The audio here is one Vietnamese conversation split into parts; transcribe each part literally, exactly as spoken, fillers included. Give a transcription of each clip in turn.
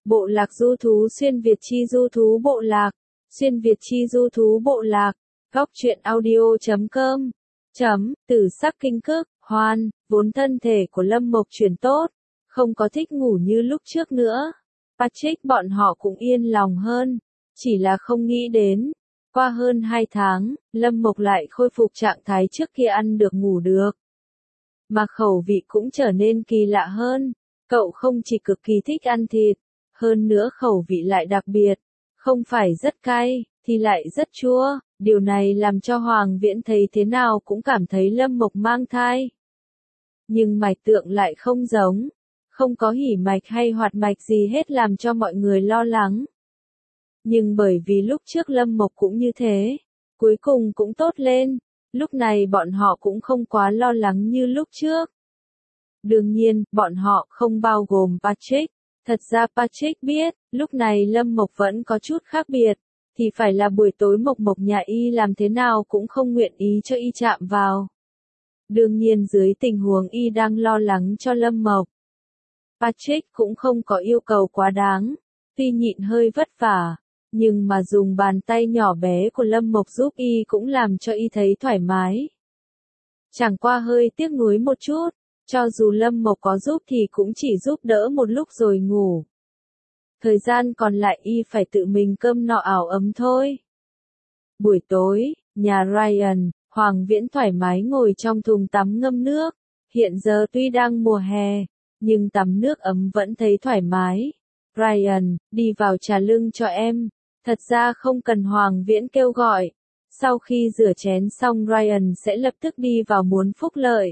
Bộ lạc du thú xuyên Việt chi du thú bộ lạc, xuyên Việt chi du thú bộ lạc, góc truyện audio chấm com, chấm, từ sắc kinh cức, hoan, vốn thân thể của Lâm Mộc chuyển tốt, không có thích ngủ như lúc trước nữa. Patrick bọn họ cũng yên lòng hơn, chỉ là không nghĩ đến. Qua hơn hai tháng, Lâm Mộc lại khôi phục trạng thái trước kia ăn được ngủ được. Mà khẩu vị cũng trở nên kỳ lạ hơn, cậu không chỉ cực kỳ thích ăn thịt, hơn nữa khẩu vị lại đặc biệt, không phải rất cay, thì lại rất chua, điều này làm cho Hoàng Viễn thấy thế nào cũng cảm thấy Lâm Mộc mang thai. Nhưng mạch tượng lại không giống, không có hỉ mạch hay hoạt mạch gì hết làm cho mọi người lo lắng. Nhưng bởi vì lúc trước Lâm Mộc cũng như thế, cuối cùng cũng tốt lên, lúc này bọn họ cũng không quá lo lắng như lúc trước. Đương nhiên, bọn họ không bao gồm Patrick. Thật ra Patrick biết, lúc này Lâm Mộc vẫn có chút khác biệt, thì phải là buổi tối Mộc Mộc nhà y làm thế nào cũng không nguyện ý cho y chạm vào. Đương nhiên dưới tình huống y đang lo lắng cho Lâm Mộc, Patrick cũng không có yêu cầu quá đáng, tuy nhịn hơi vất vả, nhưng mà dùng bàn tay nhỏ bé của Lâm Mộc giúp y cũng làm cho y thấy thoải mái. Chẳng qua hơi tiếc nuối một chút. Cho dù Lâm Mộc có giúp thì cũng chỉ giúp đỡ một lúc rồi ngủ. Thời gian còn lại y phải tự mình cơm nọ ảo ấm thôi. Buổi tối, nhà Ryan, Hoàng Viễn thoải mái ngồi trong thùng tắm ngâm nước. Hiện giờ tuy đang mùa hè, nhưng tắm nước ấm vẫn thấy thoải mái. Ryan, đi vào trà lưng cho em. Thật ra không cần Hoàng Viễn kêu gọi. Sau khi rửa chén xong Ryan sẽ lập tức đi vào muốn phúc lợi.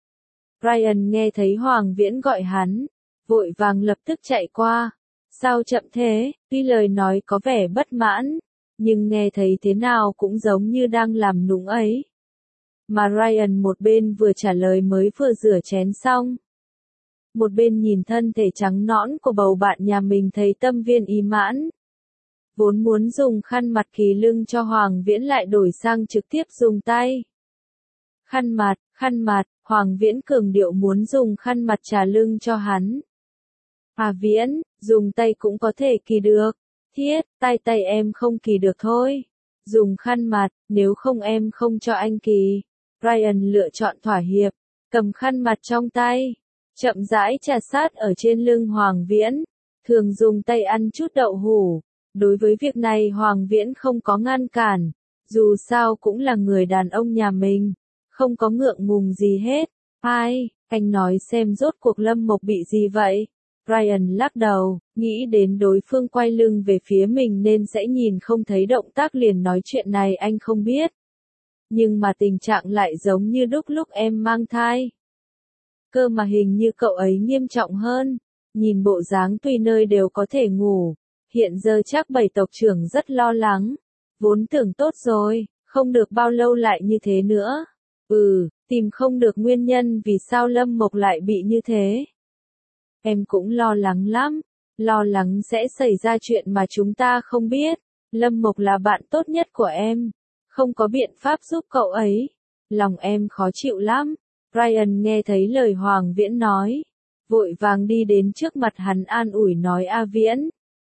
Ryan nghe thấy Hoàng Viễn gọi hắn, vội vàng lập tức chạy qua. Sao chậm thế? Tuy lời nói có vẻ bất mãn, nhưng nghe thấy thế nào cũng giống như đang làm nũng ấy. Mà Ryan một bên vừa trả lời mới vừa rửa chén xong. Một bên nhìn thân thể trắng nõn của bầu bạn nhà mình thấy tâm viên ý mãn. Vốn muốn dùng khăn mặt kỳ lưng cho Hoàng Viễn lại đổi sang trực tiếp dùng tay. Khăn mặt, khăn mặt, Hoàng Viễn cường điệu muốn dùng khăn mặt trà lưng cho hắn. À Viễn, dùng tay cũng có thể kỳ được. Thiết, tay tay em không kỳ được thôi. Dùng khăn mặt, nếu không em không cho anh kỳ. Ryan lựa chọn thỏa hiệp, cầm khăn mặt trong tay, chậm rãi trà sát ở trên lưng Hoàng Viễn. Thường dùng tay ăn chút đậu hủ. Đối với việc này Hoàng Viễn không có ngăn cản, dù sao cũng là người đàn ông nhà mình. Không có ngượng ngùng gì hết. Ai, anh nói xem rốt cuộc Lâm Mộc bị gì vậy? Ryan lắc đầu, nghĩ đến đối phương quay lưng về phía mình nên sẽ nhìn không thấy động tác liền nói chuyện này anh không biết. Nhưng mà tình trạng lại giống như lúc lúc em mang thai. Cơ mà hình như cậu ấy nghiêm trọng hơn. Nhìn bộ dáng tùy nơi đều có thể ngủ. Hiện giờ chắc bảy tộc trưởng rất lo lắng. Vốn tưởng tốt rồi, không được bao lâu lại như thế nữa. Ừ, tìm không được nguyên nhân vì sao Lâm Mộc lại bị như thế. Em cũng lo lắng lắm, lo lắng sẽ xảy ra chuyện mà chúng ta không biết. Lâm Mộc là bạn tốt nhất của em, không có biện pháp giúp cậu ấy. Lòng em khó chịu lắm. Ryan nghe thấy lời Hoàng Viễn nói, vội vàng đi đến trước mặt hắn an ủi nói A Viễn.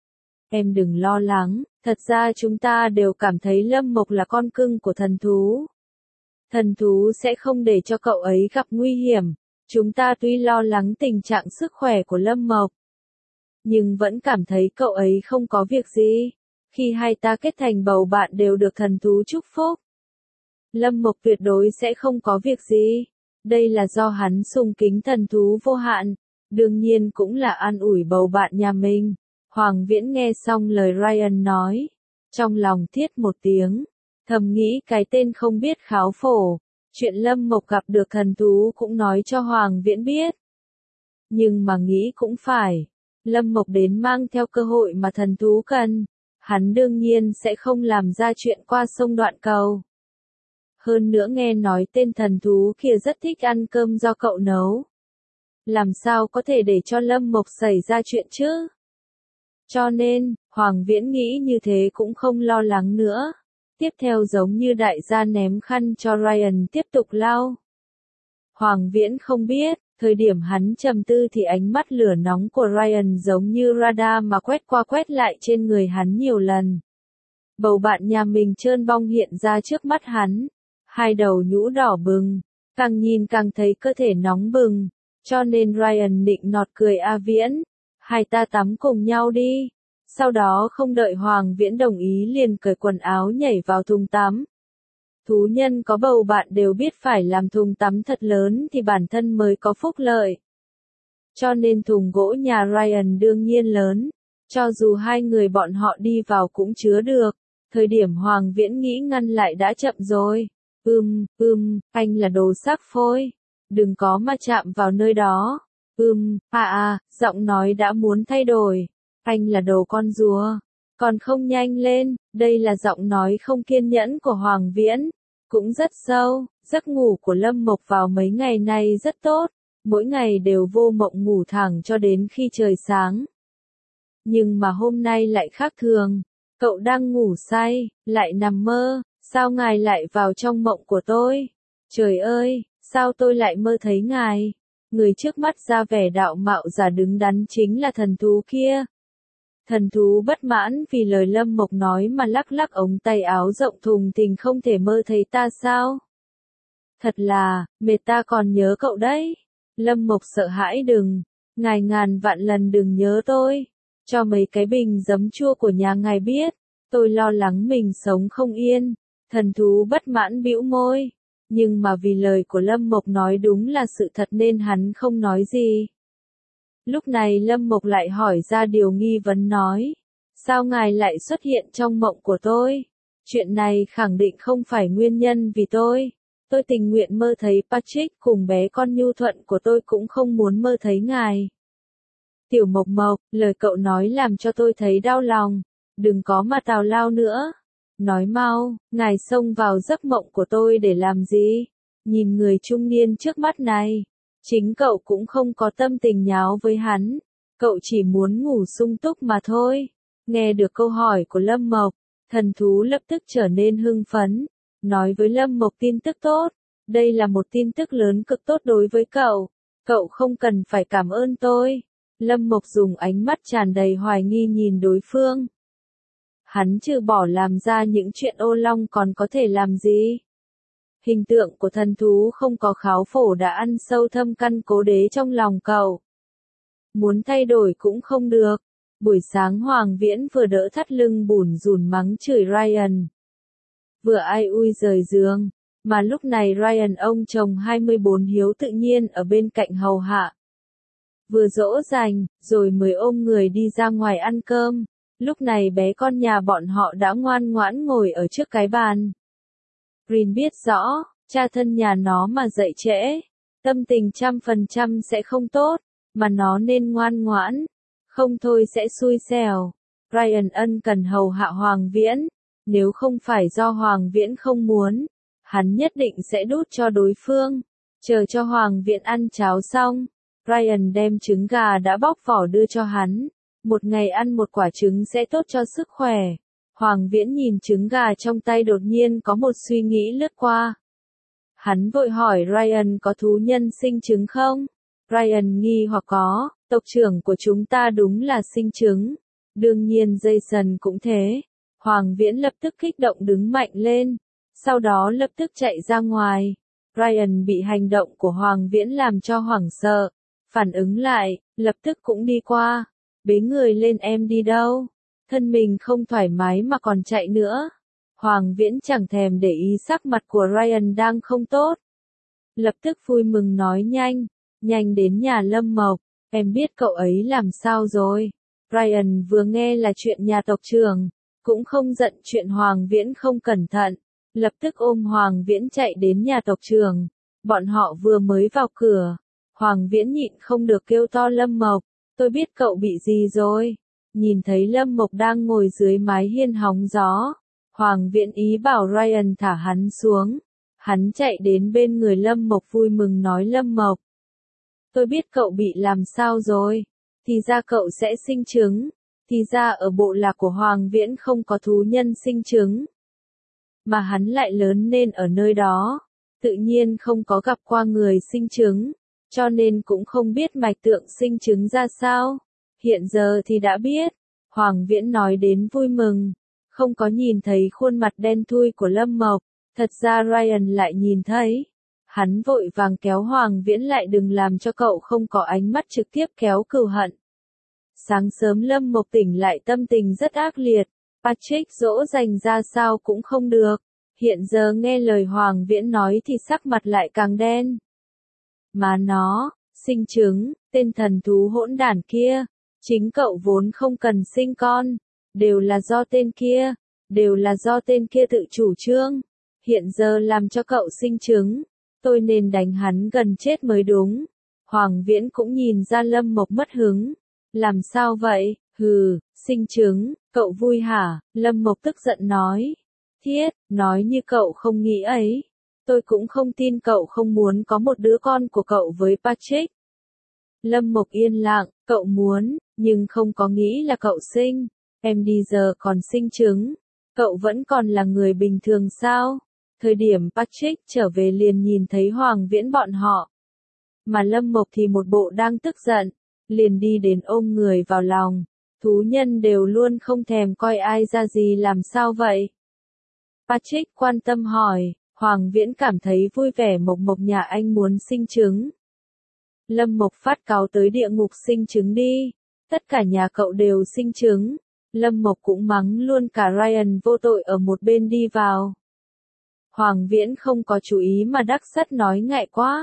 Em đừng lo lắng, thật ra chúng ta đều cảm thấy Lâm Mộc là con cưng của thần thú. Thần thú sẽ không để cho cậu ấy gặp nguy hiểm. Chúng ta tuy lo lắng tình trạng sức khỏe của Lâm Mộc, nhưng vẫn cảm thấy cậu ấy không có việc gì. Khi hai ta kết thành bầu bạn đều được thần thú chúc phúc. Lâm Mộc tuyệt đối sẽ không có việc gì. Đây là do hắn sùng kính thần thú vô hạn. Đương nhiên cũng là an ủi bầu bạn nhà mình. Hoàng Viễn nghe xong lời Ryan nói, trong lòng thiết một tiếng. Thầm nghĩ cái tên không biết kháo phổ, chuyện Lâm Mộc gặp được thần thú cũng nói cho Hoàng Viễn biết. Nhưng mà nghĩ cũng phải, Lâm Mộc đến mang theo cơ hội mà thần thú cần, hắn đương nhiên sẽ không làm ra chuyện qua sông đoạn cầu. Hơn nữa nghe nói tên thần thú kia rất thích ăn cơm do cậu nấu. Làm sao có thể để cho Lâm Mộc xảy ra chuyện chứ? Cho nên, Hoàng Viễn nghĩ như thế cũng không lo lắng nữa. Tiếp theo giống như đại gia ném khăn cho Ryan tiếp tục lau. Hoàng Viễn không biết, Thời điểm hắn trầm tư thì ánh mắt lửa nóng của Ryan giống như radar mà quét qua quét lại trên người hắn nhiều lần. Bầu bạn nhà mình trơn bong hiện ra trước mắt hắn, hai đầu nhũ đỏ bừng, càng nhìn càng thấy cơ thể nóng bừng, cho nên Ryan nịnh nọt cười A Viễn, hai ta tắm cùng nhau đi. Sau đó không đợi Hoàng Viễn đồng ý liền cởi quần áo nhảy vào thùng tắm. Thú nhân có bầu bạn đều biết phải làm thùng tắm thật lớn thì bản thân mới có phúc lợi. Cho nên thùng gỗ nhà Ryan đương nhiên lớn, cho dù hai người bọn họ đi vào cũng chứa được. Thời điểm Hoàng Viễn nghĩ ngăn lại đã chậm rồi. Ưm, ưm, anh là đồ xác phôi. Đừng có mà chạm vào nơi đó. Ưm, à à, giọng nói đã muốn thay đổi. Anh là đồ con rùa. Còn không nhanh lên, đây là giọng nói không kiên nhẫn của Hoàng Viễn. Cũng rất sâu, giấc ngủ của Lâm Mộc vào mấy ngày nay rất tốt. Mỗi ngày đều vô mộng ngủ thẳng cho đến khi trời sáng. Nhưng mà hôm nay lại khác thường. Cậu đang ngủ say, lại nằm mơ, sao ngài lại vào trong mộng của tôi? Trời ơi, sao tôi lại mơ thấy ngài? Người trước mắt ra vẻ đạo mạo giả đứng đắn chính là thần thú kia. Thần thú bất mãn vì lời Lâm Mộc nói mà lắc lắc ống tay áo rộng thùng thình không thể mơ thấy ta sao? Thật là, mệt ta còn nhớ cậu đấy. Lâm Mộc sợ hãi đừng, ngài ngàn vạn lần đừng nhớ tôi. Cho mấy cái bình giấm chua của nhà ngài biết, tôi lo lắng mình sống không yên. Thần thú bất mãn bĩu môi, nhưng mà vì lời của Lâm Mộc nói đúng là sự thật nên hắn không nói gì. Lúc này Lâm Mộc lại hỏi ra điều nghi vấn nói, sao ngài lại xuất hiện trong mộng của tôi? Chuyện này khẳng định không phải nguyên nhân vì tôi. Tôi tình nguyện mơ thấy Patrick cùng bé con nhu thuận của tôi cũng không muốn mơ thấy ngài. Tiểu Mộc Mộc, lời cậu nói làm cho tôi thấy đau lòng, đừng có mà tào lao nữa. Nói mau, ngài xông vào giấc mộng của tôi để làm gì? Nhìn người trung niên trước mắt này, chính cậu cũng không có tâm tình nháo với hắn, cậu chỉ muốn ngủ sung túc mà thôi. Nghe được câu hỏi của Lâm Mộc, thần thú lập tức trở nên hưng phấn, nói với Lâm Mộc tin tức tốt, đây là một tin tức lớn cực tốt đối với cậu, cậu không cần phải cảm ơn tôi. Lâm Mộc dùng ánh mắt tràn đầy hoài nghi nhìn đối phương. Hắn trừ bỏ làm ra những chuyện ô long còn có thể làm gì? Hình tượng của thần thú không có kháo phổ đã ăn sâu thâm căn cố đế trong lòng cậu. Muốn thay đổi cũng không được. Buổi sáng Hoàng Viễn vừa đỡ thắt lưng bủn rủn mắng chửi Ryan. Vừa ai ui rời giường, mà lúc này Ryan ông chồng hai mươi bốn hiếu tự nhiên ở bên cạnh hầu hạ. Vừa dỗ dành, rồi mới ôm người đi ra ngoài ăn cơm. Lúc này bé con nhà bọn họ đã ngoan ngoãn ngồi ở trước cái bàn. Green biết rõ, cha thân nhà nó mà dậy trễ, tâm tình trăm phần trăm sẽ không tốt, mà nó nên ngoan ngoãn, không thôi sẽ xui xẻo. Ryan ân cần hầu hạ Hoàng Viễn, nếu không phải do Hoàng Viễn không muốn, hắn nhất định sẽ đút cho đối phương. Chờ cho Hoàng Viễn ăn cháo xong, Ryan đem trứng gà đã bóc vỏ đưa cho hắn. Một ngày ăn một quả trứng sẽ tốt cho sức khỏe. Hoàng Viễn nhìn trứng gà trong tay đột nhiên có một suy nghĩ lướt qua. Hắn vội hỏi Ryan có thú nhân sinh trứng không? Ryan nghi hoặc có, tộc trưởng của chúng ta đúng là sinh trứng. Đương nhiên Jason cũng thế. Hoàng Viễn lập tức kích động đứng mạnh lên. Sau đó lập tức chạy ra ngoài. Ryan bị hành động của Hoàng Viễn làm cho hoảng sợ. Phản ứng lại, lập tức cũng đi qua. Bế người lên em đi đâu? Thân mình không thoải mái mà còn chạy nữa. Hoàng Viễn chẳng thèm để ý sắc mặt của Ryan đang không tốt. Lập tức vui mừng nói nhanh, nhanh đến nhà Lâm Mộc, em biết cậu ấy làm sao rồi. Ryan vừa nghe là chuyện nhà tộc trưởng, cũng không giận chuyện Hoàng Viễn không cẩn thận, lập tức ôm Hoàng Viễn chạy đến nhà tộc trưởng. Bọn họ vừa mới vào cửa, Hoàng Viễn nhịn không được kêu to Lâm Mộc, tôi biết cậu bị gì rồi. Nhìn thấy Lâm Mộc đang ngồi dưới mái hiên hóng gió, Hoàng Viễn ý bảo Ryan thả hắn xuống. Hắn chạy đến bên người Lâm Mộc vui mừng nói Lâm Mộc, tôi biết cậu bị làm sao rồi. Thì ra cậu sẽ sinh trứng. Thì ra ở bộ lạc của Hoàng Viễn không có thú nhân sinh trứng. Mà hắn lại lớn lên ở nơi đó, tự nhiên không có gặp qua người sinh trứng. cho nên cũng không biết mạch tượng sinh chứng ra sao. Hiện giờ thì đã biết. Hoàng Viễn nói đến vui mừng. Không có nhìn thấy khuôn mặt đen thui của Lâm Mộc. Thật ra Ryan lại nhìn thấy. Hắn vội vàng kéo Hoàng Viễn lại, đừng làm cho cậu không có ánh mắt trực tiếp kéo cừu hận. Sáng sớm Lâm Mộc tỉnh lại tâm tình rất ác liệt. Patrick dỗ dành ra sao cũng không được. Hiện giờ nghe lời Hoàng Viễn nói thì sắc mặt lại càng đen. Mà nó, sinh trứng, tên thần thú hỗn đản kia. Chính cậu vốn không cần sinh con. Đều là do tên kia. Đều là do tên kia tự chủ trương. Hiện giờ làm cho cậu sinh trứng. Tôi nên đánh hắn gần chết mới đúng. Hoàng Viễn cũng nhìn ra Lâm Mộc mất hứng. Làm sao vậy? Hừ, sinh trứng, cậu vui hả? Lâm Mộc tức giận nói. Thiết, nói như cậu không nghĩ ấy. Tôi cũng không tin cậu không muốn có một đứa con của cậu với Patrick. Lâm Mộc yên lặng, cậu muốn, nhưng không có nghĩ là cậu sinh. Em đi giờ còn sinh trứng. Cậu vẫn còn là người bình thường sao? Thời điểm Patrick trở về liền nhìn thấy Hoàng Viễn bọn họ. Mà Lâm Mộc thì một bộ đang tức giận, liền đi đến ôm người vào lòng. Thú nhân đều luôn không thèm coi ai ra gì, làm sao vậy? Patrick quan tâm hỏi. Hoàng Viễn cảm thấy vui vẻ. Mộc Mộc nhà anh muốn sinh trứng. Lâm Mộc phát cáo tới địa ngục sinh trứng đi. Tất cả nhà cậu đều sinh trứng. Lâm Mộc cũng mắng luôn cả Ryan vô tội ở một bên đi vào. Hoàng Viễn không có chú ý mà đắc sắt nói ngại quá.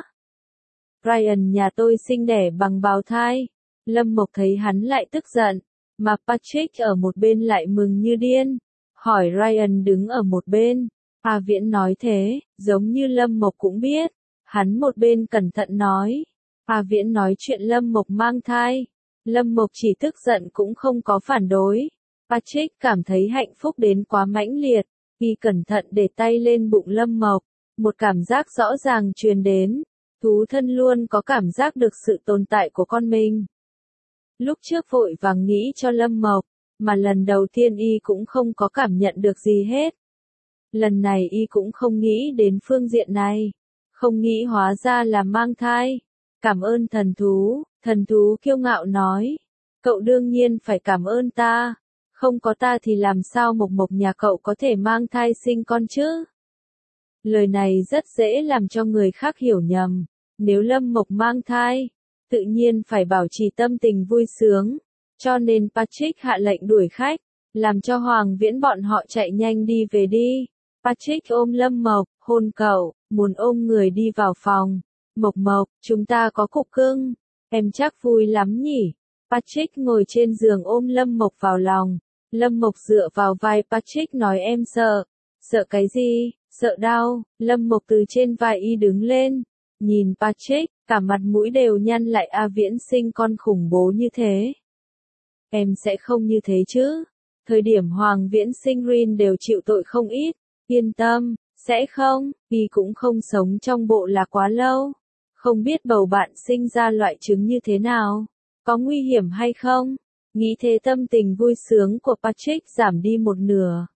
Ryan nhà tôi sinh đẻ bằng bào thai. Lâm Mộc thấy hắn lại tức giận, mà Patrick ở một bên lại mừng như điên. Hỏi Ryan đứng ở một bên. A Viễn nói thế, giống như Lâm Mộc cũng biết. Hắn một bên cẩn thận nói. A Viễn nói chuyện Lâm Mộc mang thai. Lâm Mộc chỉ tức giận cũng không có phản đối. Patrick cảm thấy hạnh phúc đến quá mãnh liệt. Y cẩn thận để tay lên bụng Lâm Mộc. Một cảm giác rõ ràng truyền đến. Thú thân luôn có cảm giác được sự tồn tại của con mình. Lúc trước vội vàng nghĩ cho Lâm Mộc, mà lần đầu tiên y cũng không có cảm nhận được gì hết. Lần này y cũng không nghĩ đến phương diện này. Không nghĩ hóa ra là mang thai. Cảm ơn thần thú, thần thú kiêu ngạo nói. Cậu đương nhiên phải cảm ơn ta. Không có ta thì làm sao Mộc Mộc nhà cậu có thể mang thai sinh con chứ? Lời này rất dễ làm cho người khác hiểu nhầm. Nếu Lâm Mộc mang thai, tự nhiên phải bảo trì tâm tình vui sướng. Cho nên Patrick hạ lệnh đuổi khách, làm cho Hoàng Viễn bọn họ chạy nhanh đi về đi. Patrick ôm Lâm Mộc, hôn cậu, muốn ôm người đi vào phòng. Mộc Mộc, chúng ta có cục cưng. Em chắc vui lắm nhỉ? Patrick ngồi trên giường ôm Lâm Mộc vào lòng. Lâm Mộc dựa vào vai Patrick nói em sợ. Sợ cái gì? Sợ đau. Lâm Mộc từ trên vai y đứng lên. Nhìn Patrick, cả mặt mũi đều nhăn lại. A Viễn sinh con khủng bố như thế. Em sẽ không như thế chứ? Thời điểm Hoàng Viễn sinh Rin đều chịu tội không ít. Yên tâm, sẽ không. Y cũng không sống trong bộ lạc quá lâu. Không biết bầu bạn sinh ra loại trứng như thế nào. Có nguy hiểm hay không? Nghĩ thế tâm tình vui sướng của Patrick giảm đi một nửa.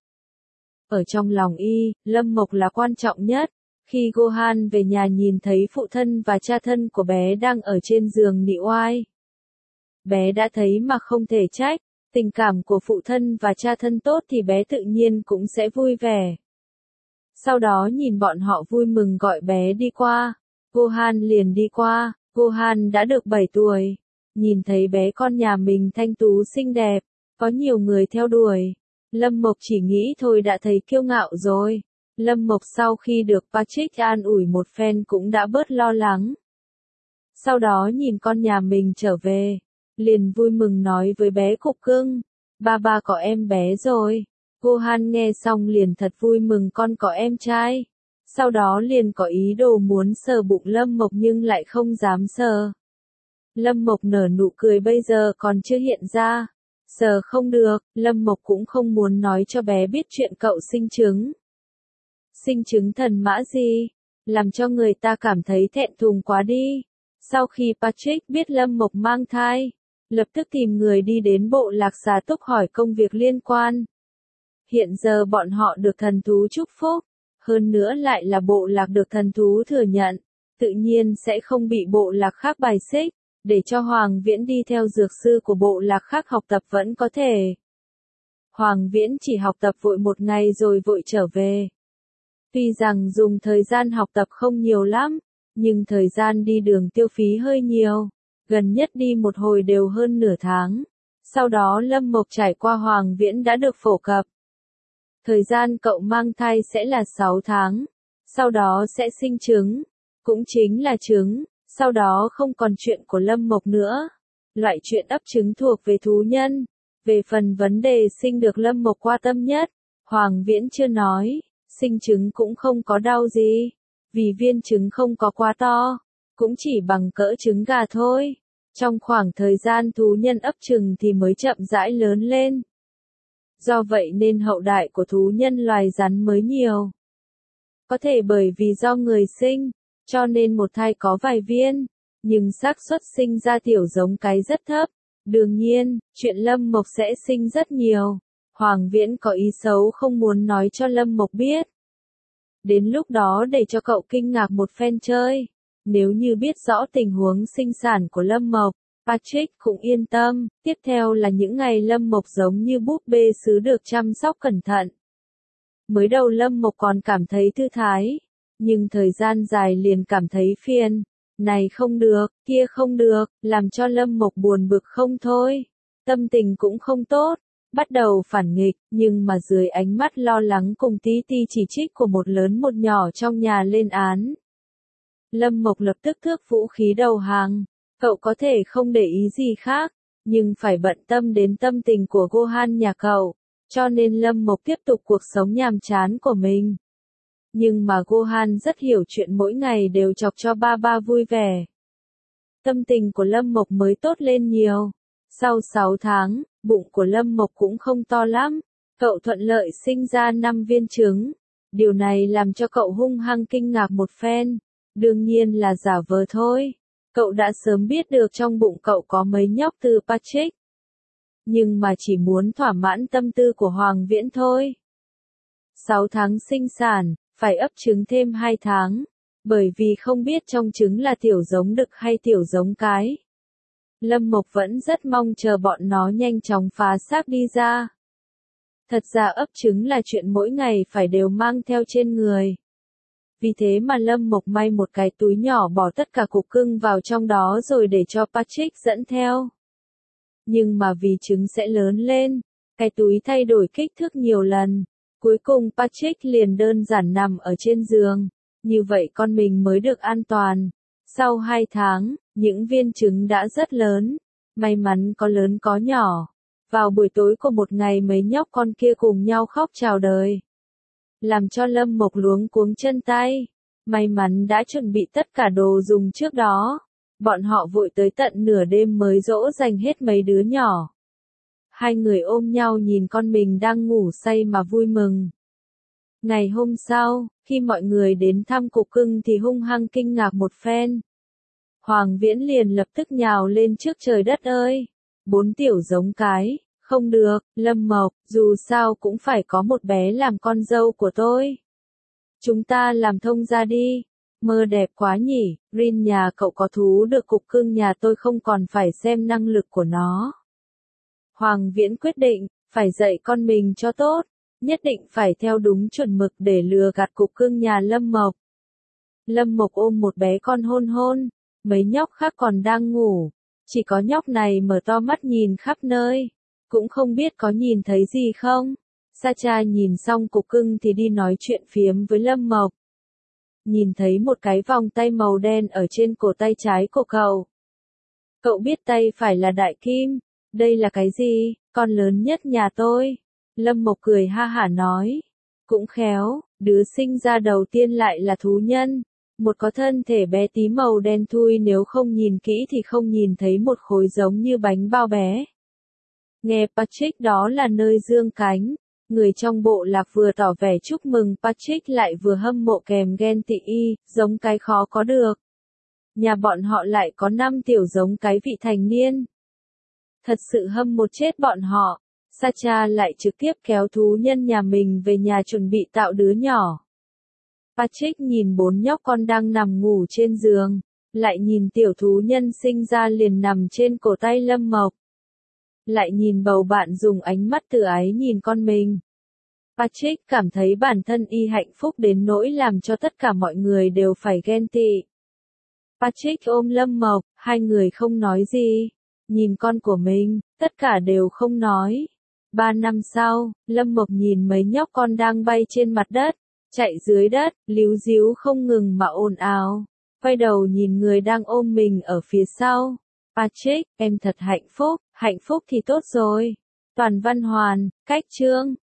Ở trong lòng y, Lâm Mộc là quan trọng nhất. Khi Gohan về nhà nhìn thấy phụ thân và cha thân của bé đang ở trên giường nị oai. Bé đã thấy mà không thể trách. Tình cảm của phụ thân và cha thân tốt thì bé tự nhiên cũng sẽ vui vẻ. Sau đó nhìn bọn họ vui mừng gọi bé đi qua. Gohan liền đi qua. Gohan đã được bảy tuổi. Nhìn thấy bé con nhà mình thanh tú xinh đẹp, có nhiều người theo đuổi. Lâm Mộc chỉ nghĩ thôi đã thấy kiêu ngạo rồi. Lâm Mộc sau khi được Patrick an ủi một phen cũng đã bớt lo lắng. Sau đó nhìn con nhà mình trở về, liền vui mừng nói với bé cục cưng, ba ba có em bé rồi. Gohan nghe xong liền thật vui mừng con có em trai. Sau đó liền có ý đồ muốn sờ bụng Lâm Mộc nhưng lại không dám sờ. Lâm Mộc nở nụ cười bây giờ còn chưa hiện ra. Sờ không được, Lâm Mộc cũng không muốn nói cho bé biết chuyện cậu sinh trứng. Sinh trứng thần mã gì? Làm cho người ta cảm thấy thẹn thùng quá đi. Sau khi Patrick biết Lâm Mộc mang thai, lập tức tìm người đi đến bộ lạc Xà Túc hỏi công việc liên quan. Hiện giờ bọn họ được thần thú chúc phúc, hơn nữa lại là bộ lạc được thần thú thừa nhận. tự nhiên sẽ không bị bộ lạc khác bài xích, để cho Hoàng Viễn đi theo dược sư của bộ lạc khác học tập vẫn có thể. Hoàng Viễn chỉ học tập vội một ngày rồi vội trở về. Tuy rằng dùng thời gian học tập không nhiều lắm, nhưng thời gian đi đường tiêu phí hơi nhiều, gần nhất đi một hồi đều hơn nửa tháng. Sau đó Lâm Mộc trải qua Hoàng Viễn đã được phổ cập. Thời gian cậu mang thai sẽ là sáu tháng, sau đó sẽ sinh trứng, cũng chính là trứng, sau đó không còn chuyện của Lâm Mộc nữa. Loại chuyện ấp trứng thuộc về thú nhân. Về phần vấn đề sinh được Lâm Mộc quan tâm nhất, Hoàng Viễn chưa nói, sinh trứng cũng không có đau gì, vì viên trứng không có quá to, cũng chỉ bằng cỡ trứng gà thôi. Trong khoảng thời gian thú nhân ấp trứng thì mới chậm rãi lớn lên. Do vậy nên hậu đại của thú nhân loài rắn mới nhiều. Có thể bởi vì do người sinh, cho nên một thai có vài viên, nhưng xác suất sinh ra tiểu giống cái rất thấp. Đương nhiên, chuyện Lâm Mộc sẽ sinh rất nhiều. Hoàng Viễn có ý xấu không muốn nói cho Lâm Mộc biết. Đến lúc đó để cho cậu kinh ngạc một phen chơi. Nếu như biết rõ tình huống sinh sản của Lâm Mộc, Patrick cũng yên tâm. Tiếp theo là những ngày Lâm Mộc giống như búp bê sứ được chăm sóc cẩn thận. Mới đầu Lâm Mộc còn cảm thấy thư thái, nhưng thời gian dài liền cảm thấy phiền. Này không được, kia không được, làm cho Lâm Mộc buồn bực không thôi. Tâm tình cũng không tốt, bắt đầu phản nghịch, nhưng mà dưới ánh mắt lo lắng cùng tí ti chỉ trích của một lớn một nhỏ trong nhà lên án. Lâm Mộc lập tức thước vũ khí đầu hàng, cậu có thể không để ý gì khác, nhưng phải bận tâm đến tâm tình của Gohan nhà cậu, cho nên Lâm Mộc tiếp tục cuộc sống nhàm chán của mình. Nhưng mà Gohan rất hiểu chuyện mỗi ngày đều chọc cho ba ba vui vẻ. Tâm tình của Lâm Mộc mới tốt lên nhiều. Sau sáu tháng, bụng của Lâm Mộc cũng không to lắm. Cậu thuận lợi sinh ra năm viên trứng. Điều này làm cho cậu hung hăng kinh ngạc một phen. Đương nhiên là giả vờ thôi. Cậu đã sớm biết được trong bụng cậu có mấy nhóc từ Patrick. Nhưng mà chỉ muốn thỏa mãn tâm tư của Hoàng Viễn thôi. sáu tháng sinh sản, phải ấp trứng thêm hai tháng, bởi vì không biết trong trứng là tiểu giống đực hay tiểu giống cái. Lâm Mộc vẫn rất mong chờ bọn nó nhanh chóng phá xác đi ra. Thật ra ấp trứng là chuyện mỗi ngày phải đều mang theo trên người. Vì thế mà Lâm Mộc may một cái túi nhỏ bỏ tất cả cục cưng vào trong đó rồi để cho Patrick dẫn theo. Nhưng mà vì trứng sẽ lớn lên, cái túi thay đổi kích thước nhiều lần. Cuối cùng Patrick liền đơn giản nằm ở trên giường, như vậy con mình mới được an toàn. Sau hai tháng, những viên trứng đã rất lớn, may mắn có lớn có nhỏ. Vào buổi tối của một ngày mấy nhóc con kia cùng nhau khóc chào đời. Làm cho Lâm Mộc luống cuống chân tay, may mắn đã chuẩn bị tất cả đồ dùng trước đó. Bọn họ vội tới tận nửa đêm mới dỗ dành hết mấy đứa nhỏ. Hai người ôm nhau nhìn con mình đang ngủ say mà vui mừng. Ngày hôm sau, khi mọi người đến thăm cục cưng thì hung hăng kinh ngạc một phen. Hoàng Viễn liền lập tức nhào lên trước trời đất ơi. Bốn tiểu giống cái, không được, Lâm Mộc, dù sao cũng phải có một bé làm con dâu của tôi. Chúng ta làm thông gia đi. Mơ đẹp quá nhỉ, Rin nhà cậu có thú được cục cưng nhà tôi không còn phải xem năng lực của nó. Hoàng Viễn quyết định, phải dạy con mình cho tốt, nhất định phải theo đúng chuẩn mực để lừa gạt cục cưng nhà Lâm Mộc. Lâm Mộc ôm một bé con hôn hôn, mấy nhóc khác còn đang ngủ, chỉ có nhóc này mở to mắt nhìn khắp nơi, cũng không biết có nhìn thấy gì không. Sacha nhìn xong cục cưng thì đi nói chuyện phiếm với Lâm Mộc. Nhìn thấy một cái vòng tay màu đen ở trên cổ tay trái của cậu. Cậu biết tay phải là đại kim. Đây là cái gì? Con lớn nhất nhà tôi. Lâm Mộc cười ha hả nói. Cũng khéo, đứa sinh ra đầu tiên lại là thú nhân. Một có thân thể bé tí màu đen thui, nếu không nhìn kỹ thì không nhìn thấy một khối giống như bánh bao bé. Nghe Patrick đó là nơi dương cánh. Người trong bộ lạc vừa tỏ vẻ chúc mừng Patrick lại vừa hâm mộ kèm ghen tị y, giống cái khó có được. Nhà bọn họ lại có năm tiểu giống cái vị thành niên. Thật sự hâm mộ chết bọn họ. Sacha lại trực tiếp kéo thú nhân nhà mình về nhà chuẩn bị tạo đứa nhỏ. Patrick nhìn bốn nhóc con đang nằm ngủ trên giường, lại nhìn tiểu thú nhân sinh ra liền nằm trên cổ tay Lâm Mộc. Lại nhìn bầu bạn dùng ánh mắt từ ái nhìn con mình. Patrick cảm thấy bản thân y hạnh phúc đến nỗi làm cho tất cả mọi người đều phải ghen tị. Patrick ôm Lâm Mộc, hai người không nói gì. Nhìn con của mình, tất cả đều không nói. Ba năm sau, Lâm Mộc nhìn mấy nhóc con đang bay trên mặt đất, chạy dưới đất, líu díu không ngừng mà ồn ào. Quay đầu nhìn người đang ôm mình ở phía sau. Patrick, em thật hạnh phúc, hạnh phúc thì tốt rồi. Toàn văn hoàn, cách chương.